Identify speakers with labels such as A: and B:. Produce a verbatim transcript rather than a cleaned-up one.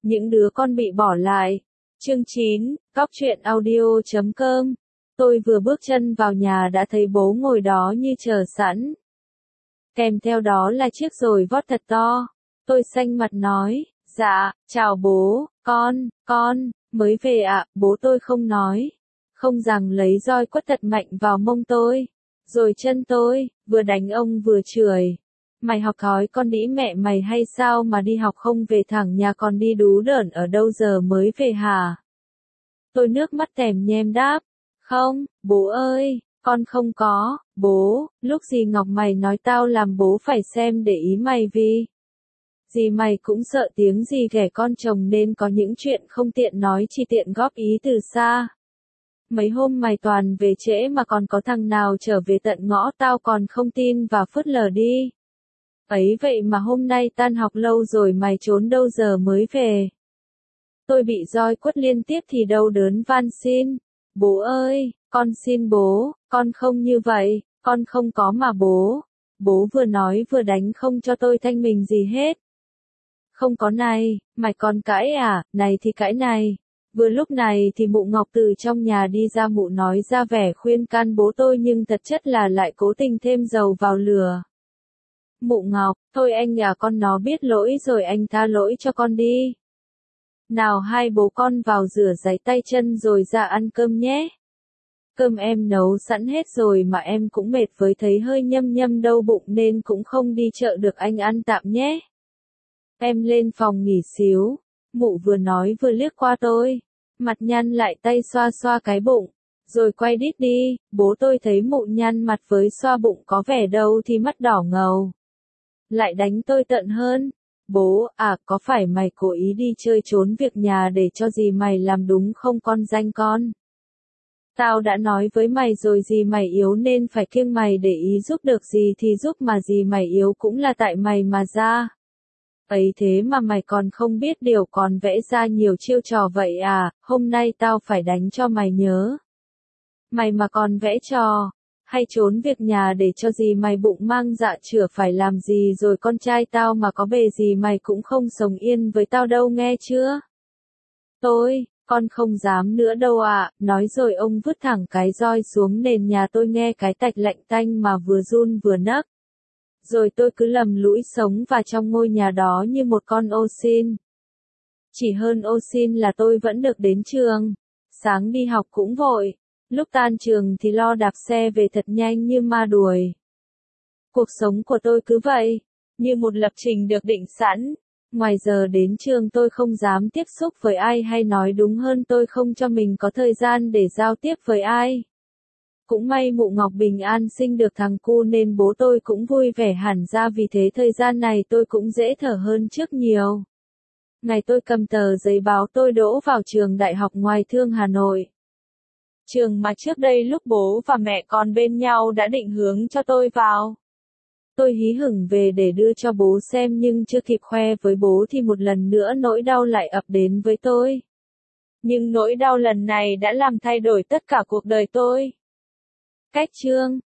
A: Những đứa con bị bỏ lại. Chương chín, Góc truyện audio chấm com. Tôi vừa bước chân vào nhà đã thấy bố ngồi đó như chờ sẵn. Kèm theo đó là chiếc dồi vót thật to. Tôi xanh mặt nói, dạ, chào bố, con, con, mới về ạ, bố tôi không nói. Không rằng lấy roi quất thật mạnh vào mông tôi. Rồi chân tôi, vừa đánh ông vừa chửi. Mày học thói con đĩ mẹ mày hay sao mà đi học không về thẳng nhà còn đi đú đởn ở đâu giờ mới về hả? Tôi nước mắt tèm nhem đáp. Không, bố ơi, con không có, bố, lúc gì Ngọc mày nói tao làm bố phải xem để ý mày vì. Dì mày cũng sợ tiếng gì ghẻ con chồng nên có những chuyện không tiện nói chỉ tiện góp ý từ xa. Mấy hôm mày toàn về trễ mà còn có thằng nào trở về tận ngõ tao còn không tin và phớt lờ đi. Ấy vậy mà hôm nay tan học lâu rồi mày trốn đâu giờ mới về. Tôi bị roi quất liên tiếp thì đau đớn van xin. Bố ơi, con xin bố, con không như vậy, con không có mà bố. Bố vừa nói vừa đánh không cho tôi thanh mình gì hết. Không có này, mày còn cãi à, này thì cãi này. Vừa lúc này thì mụ Ngọc từ trong nhà đi ra, mụ nói ra vẻ khuyên can bố tôi nhưng thật chất là lại cố tình thêm dầu vào lửa. Mụ Ngọc, thôi anh nhà con nó biết lỗi rồi anh tha lỗi cho con đi. Nào hai bố con vào rửa giấy tay chân rồi ra ăn cơm nhé. Cơm em nấu sẵn hết rồi mà em cũng mệt với thấy hơi nhâm nhâm đau bụng nên cũng không đi chợ được, anh ăn tạm nhé. Em lên phòng nghỉ xíu. Mụ vừa nói vừa liếc qua tôi. Mặt nhăn lại tay xoa xoa cái bụng. Rồi quay đít đi. Bố tôi thấy mụ nhăn mặt với xoa bụng có vẻ đâu thì mắt đỏ ngầu. Lại đánh tôi tận hơn. Bố, à, có phải mày cố ý đi chơi trốn việc nhà để cho dì mày làm đúng không con danh con? Tao đã nói với mày rồi, dì mày yếu nên phải kiêng mày, để ý giúp được gì thì giúp, mà dì mày yếu cũng là tại mày mà ra. Ấy thế mà mày còn không biết điều, còn vẽ ra nhiều chiêu trò vậy à, hôm nay tao phải đánh cho mày nhớ. Mày mà còn vẽ trò, hay trốn việc nhà để cho dì mày bụng mang dạ chửa phải làm gì rồi con trai tao mà có bề gì mày cũng không sống yên với tao đâu, nghe chưa? Tôi, con không dám nữa đâu ạ, nói rồi ông vứt thẳng cái roi xuống nền nhà, tôi nghe cái tạch lạnh tanh mà vừa run vừa nấc. Rồi tôi cứ lầm lũi sống vào trong ngôi nhà đó như một con ô xin. Chỉ hơn ô xin là tôi vẫn được đến trường. Sáng đi học cũng vội. Lúc tan trường thì lo đạp xe về thật nhanh như ma đuổi. Cuộc sống của tôi cứ vậy, như một lập trình được định sẵn. Ngoài giờ đến trường tôi không dám tiếp xúc với ai, hay nói đúng hơn tôi không cho mình có thời gian để giao tiếp với ai. Cũng may mụ Ngọc bình an sinh được thằng cu nên bố tôi cũng vui vẻ hẳn ra, vì thế thời gian này tôi cũng dễ thở hơn trước nhiều. Ngày tôi cầm tờ giấy báo tôi đỗ vào trường Đại học Ngoại thương Hà Nội. Trường mà trước đây lúc bố và mẹ còn bên nhau đã định hướng cho tôi vào. Tôi hí hửng về để đưa cho bố xem nhưng chưa kịp khoe với bố thì một lần nữa nỗi đau lại ập đến với tôi. Nhưng nỗi đau lần này đã làm thay đổi tất cả cuộc đời tôi. Cách chương